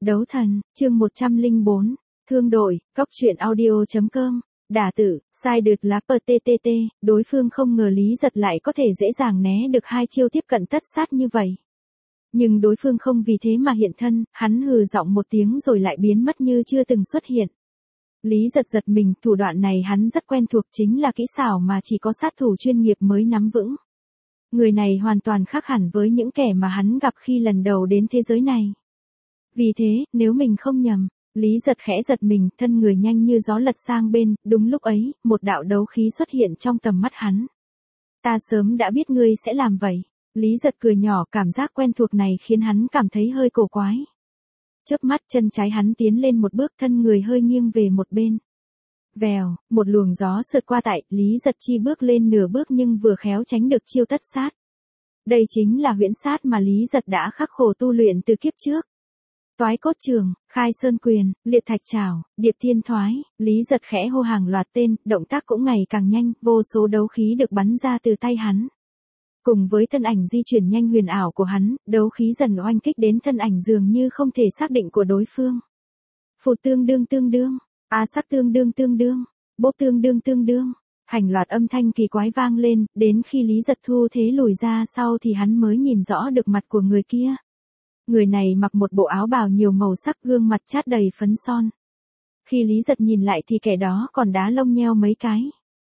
Đấu thần, chương 104, thương đội, cóc truyện audio.com, đả tử, sai đượt lá PTTT, đối phương không ngờ Lý Giật lại có thể dễ dàng né được hai chiêu tiếp cận tất sát như vậy. Nhưng đối phương không vì thế mà hiện thân, hắn hừ giọng một tiếng rồi lại biến mất như chưa từng xuất hiện. Lý Giật giật mình, thủ đoạn này hắn rất quen thuộc, chính là kỹ xảo mà chỉ có sát thủ chuyên nghiệp mới nắm vững. Người này hoàn toàn khác hẳn với những kẻ mà hắn gặp khi lần đầu đến thế giới này. Vì thế, nếu mình không nhầm, Lý Giật khẽ giật mình, thân người nhanh như gió lật sang bên, đúng lúc ấy, một đạo đấu khí xuất hiện trong tầm mắt hắn. Ta sớm đã biết ngươi sẽ làm vậy. Lý Giật cười nhỏ, cảm giác quen thuộc này khiến hắn cảm thấy hơi cổ quái. Chớp mắt, chân trái hắn tiến lên một bước, thân người hơi nghiêng về một bên. Vèo, một luồng gió sượt qua tại, Lý Giật chi bước lên nửa bước nhưng vừa khéo tránh được chiêu tất sát. Đây chính là huyễn sát mà Lý Giật đã khắc khổ tu luyện từ kiếp trước. Toái cốt trường, khai sơn quyền, liệt thạch trảo, điệp thiên thoái, Lý Giật khẽ hô hàng loạt tên, động tác cũng ngày càng nhanh, vô số đấu khí được bắn ra từ tay hắn. Cùng với thân ảnh di chuyển nhanh huyền ảo của hắn, đấu khí dần oanh kích đến thân ảnh dường như không thể xác định của đối phương. Phụt tương đương, sắc tương đương, bốp tương đương, hành loạt âm thanh kỳ quái vang lên, đến khi Lý Giật thu thế lùi ra sau thì hắn mới nhìn rõ được mặt của người kia. Người này mặc một bộ áo bào nhiều màu sắc, gương mặt chát đầy phấn son. Khi Lý Giật nhìn lại thì kẻ đó còn đá lông nheo mấy cái.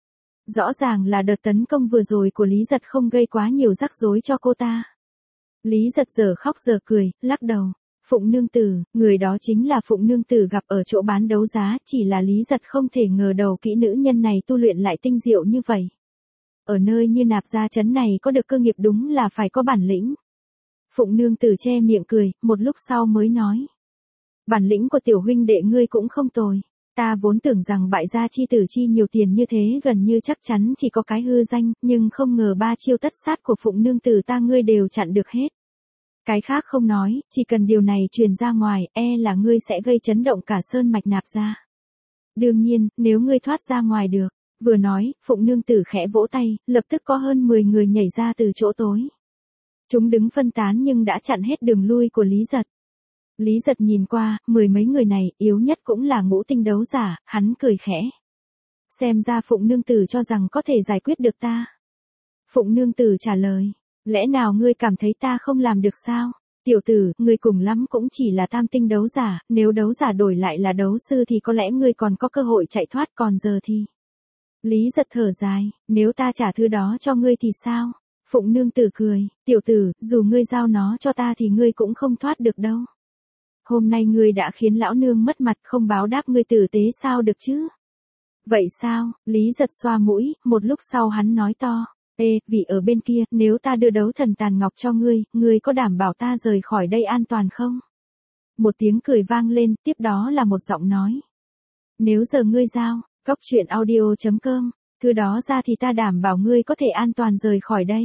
Rõ ràng là đợt tấn công vừa rồi của Lý Giật không gây quá nhiều rắc rối cho cô ta. Lý Giật giờ khóc giờ cười, lắc đầu. Phụng nương tử, người đó chính là Phụng nương tử gặp ở chỗ bán đấu giá, chỉ là Lý Giật không thể ngờ đầu kỹ nữ nhân này tu luyện lại tinh diệu như vậy. Ở nơi như Nạp Gia trấn này có được cơ nghiệp đúng là phải có bản lĩnh. Phụng nương tử che miệng cười, một lúc sau mới nói. Bản lĩnh của tiểu huynh đệ ngươi cũng không tồi. Ta vốn tưởng rằng bại gia chi tử chi nhiều tiền như thế gần như chắc chắn chỉ có cái hư danh, nhưng không ngờ ba chiêu tất sát của Phụng nương tử ta ngươi đều chặn được hết. Cái khác không nói, chỉ cần điều này truyền ra ngoài, là ngươi sẽ gây chấn động cả sơn mạch Nạp Gia. Đương nhiên, nếu ngươi thoát ra ngoài được. Vừa nói, Phụng nương tử khẽ vỗ tay, lập tức có hơn 10 người nhảy ra từ chỗ tối. Chúng đứng phân tán nhưng đã chặn hết đường lui của Lý Giật. Lý Giật nhìn qua, 10 mấy người này, yếu nhất cũng là ngũ tinh đấu giả, hắn cười khẽ. Xem ra Phụng nương tử cho rằng có thể giải quyết được ta. Phụng nương tử trả lời, lẽ nào ngươi cảm thấy ta không làm được sao? Tiểu tử, ngươi cùng lắm cũng chỉ là tam tinh đấu giả, nếu đấu giả đổi lại là đấu sư thì có lẽ ngươi còn có cơ hội chạy thoát, còn giờ thì. Lý Giật thở dài, nếu ta trả thứ đó cho ngươi thì sao? Phụng nương tử cười, tiểu tử, dù ngươi giao nó cho ta thì ngươi cũng không thoát được đâu. Hôm nay ngươi đã khiến lão nương mất mặt, không báo đáp ngươi tử tế sao được chứ? Vậy sao? Lý Giật xoa mũi, một lúc sau hắn nói to. Vì ở bên kia, nếu ta đưa đấu thần tàn ngọc cho ngươi có đảm bảo ta rời khỏi đây an toàn không? Một tiếng cười vang lên, tiếp đó là một giọng nói. Nếu giờ ngươi giao, cóc truyện audio.com, thứ đó ra thì ta đảm bảo ngươi có thể an toàn rời khỏi đây.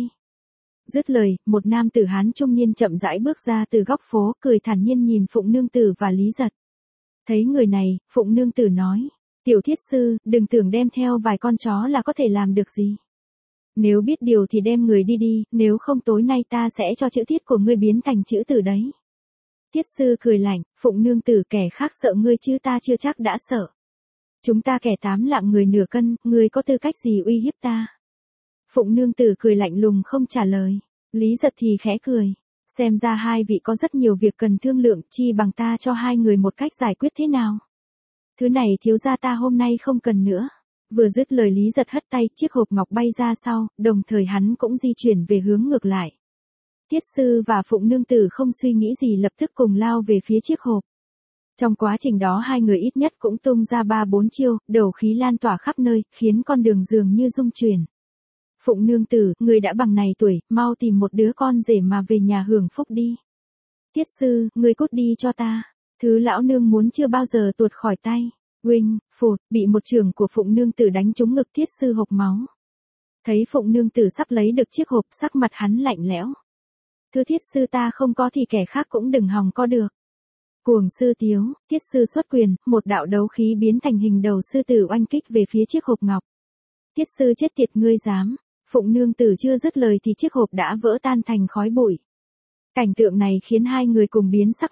Dứt lời, một nam tử Hán trung niên chậm rãi bước ra từ góc phố, cười thản nhiên nhìn Phụng nương tử và Lý Giật. Thấy người này, Phụng nương tử nói, tiểu thiết sư, đừng tưởng đem theo vài con chó là có thể làm được gì. Nếu biết điều thì đem người đi, nếu không tối nay ta sẽ cho chữ thiết của ngươi biến thành chữ tử đấy. Thiết sư cười lạnh, Phụng nương tử, kẻ khác sợ ngươi chứ ta chưa chắc đã sợ. Chúng ta kẻ 8 lạng người nửa cân, ngươi có tư cách gì uy hiếp ta? Phụng nương tử cười lạnh lùng không trả lời. Lý Giật thì khẽ cười. Xem ra hai vị có rất nhiều việc cần thương lượng, chi bằng ta cho hai người một cách giải quyết thế nào. Thứ này thiếu gia ta hôm nay không cần nữa. Vừa dứt lời Lý Giật hất tay, chiếc hộp ngọc bay ra sau, đồng thời hắn cũng di chuyển về hướng ngược lại. Thiết sư và Phụng nương tử không suy nghĩ gì lập tức cùng lao về phía chiếc hộp. Trong quá trình đó hai người ít nhất cũng tung ra 3-4 chiêu, đầu khí lan tỏa khắp nơi, khiến con đường dường như rung chuyển. Phụng nương tử, người đã bằng này tuổi, mau tìm một đứa con rể mà về nhà hưởng phúc đi. Thiết sư, người cút đi cho ta. Thứ lão nương muốn chưa bao giờ tuột khỏi tay. Huynh, phụt, bị một chưởng của Phụng nương tử đánh trúng ngực, thiết sư hộc máu. Thấy Phụng nương tử sắp lấy được chiếc hộp, sắc mặt hắn lạnh lẽo. Thứ thiết sư ta không có thì kẻ khác cũng đừng hòng có được. Cuồng sư tiếu, thiết sư xuất quyền, một đạo đấu khí biến thành hình đầu sư tử oanh kích về phía chiếc hộp ngọc. Thiết sư chết tiệt, ngươi dám. Phụng nương tử chưa dứt lời thì chiếc hộp đã vỡ tan thành khói bụi. Cảnh tượng này khiến hai người cùng biến sắc mặt.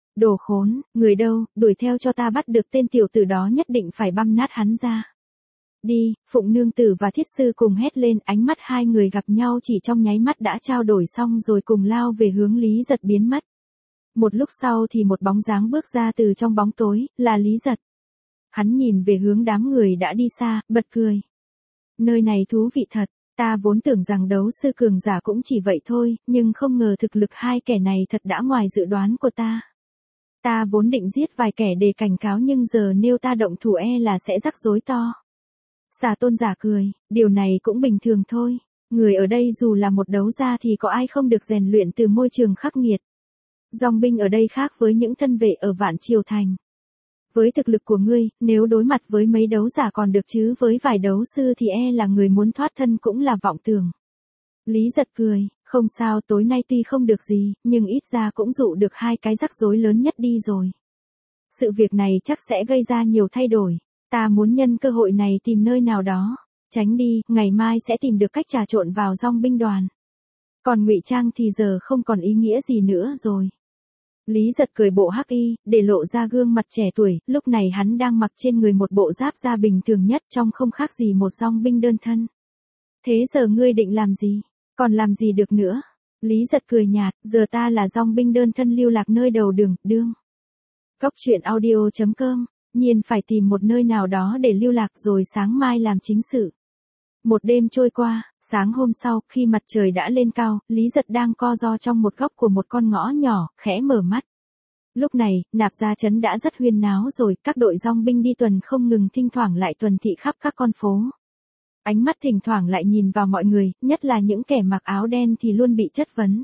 Đồ khốn, người đâu, đuổi theo cho ta bắt được tên tiểu tử đó, nhất định phải băm nát hắn ra. Đi, Phụng nương tử và thiết sư cùng hét lên, ánh mắt hai người gặp nhau chỉ trong nháy mắt đã trao đổi xong rồi cùng lao về hướng Lý Giật biến mất. Một lúc sau thì một bóng dáng bước ra từ trong bóng tối, là Lý Giật. Hắn nhìn về hướng đám người đã đi xa, bật cười. Nơi này thú vị thật, ta vốn tưởng rằng đấu sư cường giả cũng chỉ vậy thôi, nhưng không ngờ thực lực hai kẻ này thật đã ngoài dự đoán của ta. Ta vốn định giết vài kẻ để cảnh cáo nhưng giờ nếu ta động thủ là sẽ rắc rối to. Xà Tôn giả cười, điều này cũng bình thường thôi. Người ở đây dù là một đấu gia thì có ai không được rèn luyện từ môi trường khắc nghiệt. Dòng binh ở đây khác với những thân vệ ở Vạn Triều Thành. Với thực lực của ngươi, nếu đối mặt với mấy đấu giả còn được chứ với vài đấu sư thì là người muốn thoát thân cũng là vọng tưởng. Lý Giật cười, không sao, tối nay tuy không được gì, nhưng ít ra cũng dụ được hai cái rắc rối lớn nhất đi rồi. Sự việc này chắc sẽ gây ra nhiều thay đổi. Ta muốn nhân cơ hội này tìm nơi nào đó tránh đi, ngày mai sẽ tìm được cách trà trộn vào dòng binh đoàn. Còn ngụy trang thì giờ không còn ý nghĩa gì nữa rồi. Lý Giật cười bộ hắc y, để lộ ra gương mặt trẻ tuổi, lúc này hắn đang mặc trên người một bộ giáp da bình thường nhất, trông không khác gì một dòng binh đơn thân. Thế giờ ngươi định làm gì? Còn làm gì được nữa? Lý Giật cười nhạt, giờ ta là dòng binh đơn thân lưu lạc nơi đầu đường, đương. Cốc truyện audio.com, nhiên phải tìm một nơi nào đó để lưu lạc rồi sáng mai làm chính sự. Một đêm trôi qua, sáng hôm sau, khi mặt trời đã lên cao, Lý Giật đang co ro trong một góc của một con ngõ nhỏ, khẽ mở mắt. Lúc này, Nạp Gia trấn đã rất huyên náo rồi, các đội dòng binh đi tuần không ngừng, thỉnh thoảng lại tuần thị khắp các con phố. Ánh mắt thỉnh thoảng lại nhìn vào mọi người, nhất là những kẻ mặc áo đen thì luôn bị chất vấn.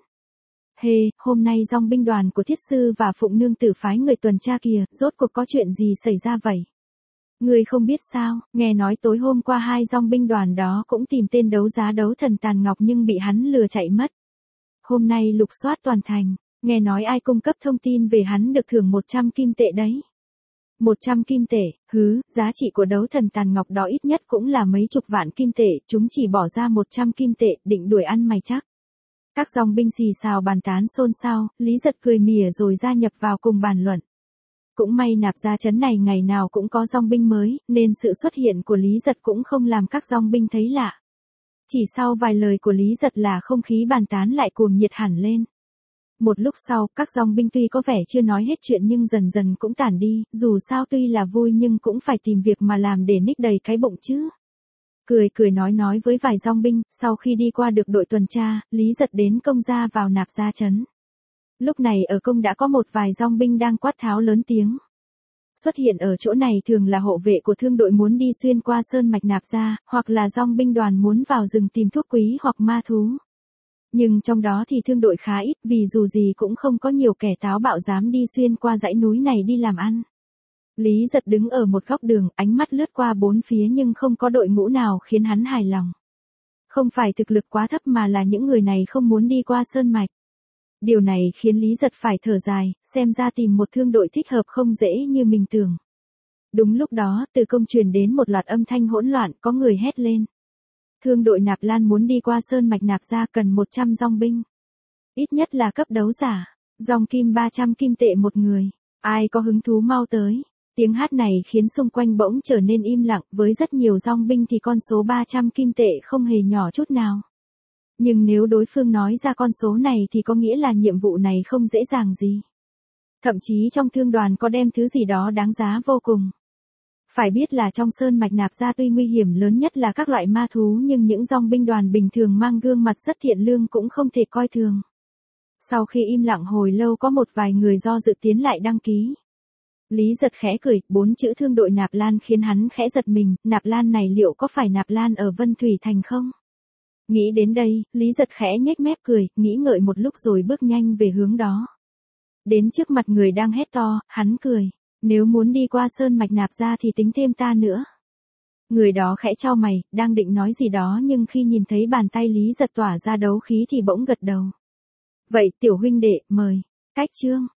Hôm nay dòng binh đoàn của thiết sư và Phụng nương tử phái người tuần tra kìa, rốt cuộc có chuyện gì xảy ra vậy? Ngươi không biết sao, nghe nói tối hôm qua hai dòng binh đoàn đó cũng tìm tên đấu giá đấu thần Tàn Ngọc nhưng bị hắn lừa chạy mất. Hôm nay lục soát toàn thành, nghe nói ai cung cấp thông tin về hắn được thưởng 100 kim tệ đấy. 100 kim tệ, giá trị của đấu thần Tàn Ngọc đó ít nhất cũng là mấy chục vạn kim tệ, chúng chỉ bỏ ra 100 kim tệ, định đuổi ăn mày chắc. Các dòng binh xì xào bàn tán xôn xao, Lý Giật cười mỉa rồi gia nhập vào cùng bàn luận. Cũng may Nạp Gia trấn này ngày nào cũng có dòng binh mới, nên sự xuất hiện của Lý Giật cũng không làm các dòng binh thấy lạ. Chỉ sau vài lời của Lý Giật là không khí bàn tán lại cuồng nhiệt hẳn lên. Một lúc sau, các dòng binh tuy có vẻ chưa nói hết chuyện nhưng dần dần cũng tản đi, dù sao tuy là vui nhưng cũng phải tìm việc mà làm để ních đầy cái bụng chứ. Cười nói với vài dòng binh, sau khi đi qua được đội tuần tra, Lý Giật đến công ra vào Nạp Gia trấn. Lúc này ở công đã có một vài dòng binh đang quát tháo lớn tiếng. Xuất hiện ở chỗ này thường là hộ vệ của thương đội muốn đi xuyên qua sơn mạch Nạp Gia, hoặc là dòng binh đoàn muốn vào rừng tìm thuốc quý hoặc ma thú. Nhưng trong đó thì thương đội khá ít, vì dù gì cũng không có nhiều kẻ táo bạo dám đi xuyên qua dãy núi này đi làm ăn. Lý Giật đứng ở một góc đường, ánh mắt lướt qua bốn phía nhưng không có đội ngũ nào khiến hắn hài lòng. Không phải thực lực quá thấp mà là những người này không muốn đi qua sơn mạch. Điều này khiến Lý Giật phải thở dài, xem ra tìm một thương đội thích hợp không dễ như mình tưởng. Đúng lúc đó, từ công truyền đến một loạt âm thanh hỗn loạn, có người hét lên. Thương đội Nạp Lan muốn đi qua sơn mạch Nạp Gia cần 100 dòng binh. Ít nhất là cấp đấu giả, dòng kim 300 kim tệ một người. Ai có hứng thú mau tới. Tiếng hát này khiến xung quanh bỗng trở nên im lặng, với rất nhiều dòng binh thì con số 300 kim tệ không hề nhỏ chút nào. Nhưng nếu đối phương nói ra con số này thì có nghĩa là nhiệm vụ này không dễ dàng gì. Thậm chí trong thương đoàn có đem thứ gì đó đáng giá vô cùng. Phải biết là trong sơn mạch Nạp Gia tuy nguy hiểm lớn nhất là các loại ma thú nhưng những dòng binh đoàn bình thường mang gương mặt rất thiện lương cũng không thể coi thường. Sau khi im lặng hồi lâu có một vài người do dự tiến lại đăng ký. Lý Giật khẽ cười, 4 chữ thương đội Nạp Lan khiến hắn khẽ giật mình, Nạp Lan này liệu có phải Nạp Lan ở Vân Thủy Thành không? Nghĩ đến đây, Lý Giật khẽ nhếch mép cười, nghĩ ngợi một lúc rồi bước nhanh về hướng đó. Đến trước mặt người đang hét to, hắn cười, nếu muốn đi qua sơn mạch Nạp Gia thì tính thêm ta nữa. Người đó khẽ chau mày, đang định nói gì đó nhưng khi nhìn thấy bàn tay Lý Giật tỏa ra đấu khí thì bỗng gật đầu. Vậy tiểu huynh đệ, mời. Cách chương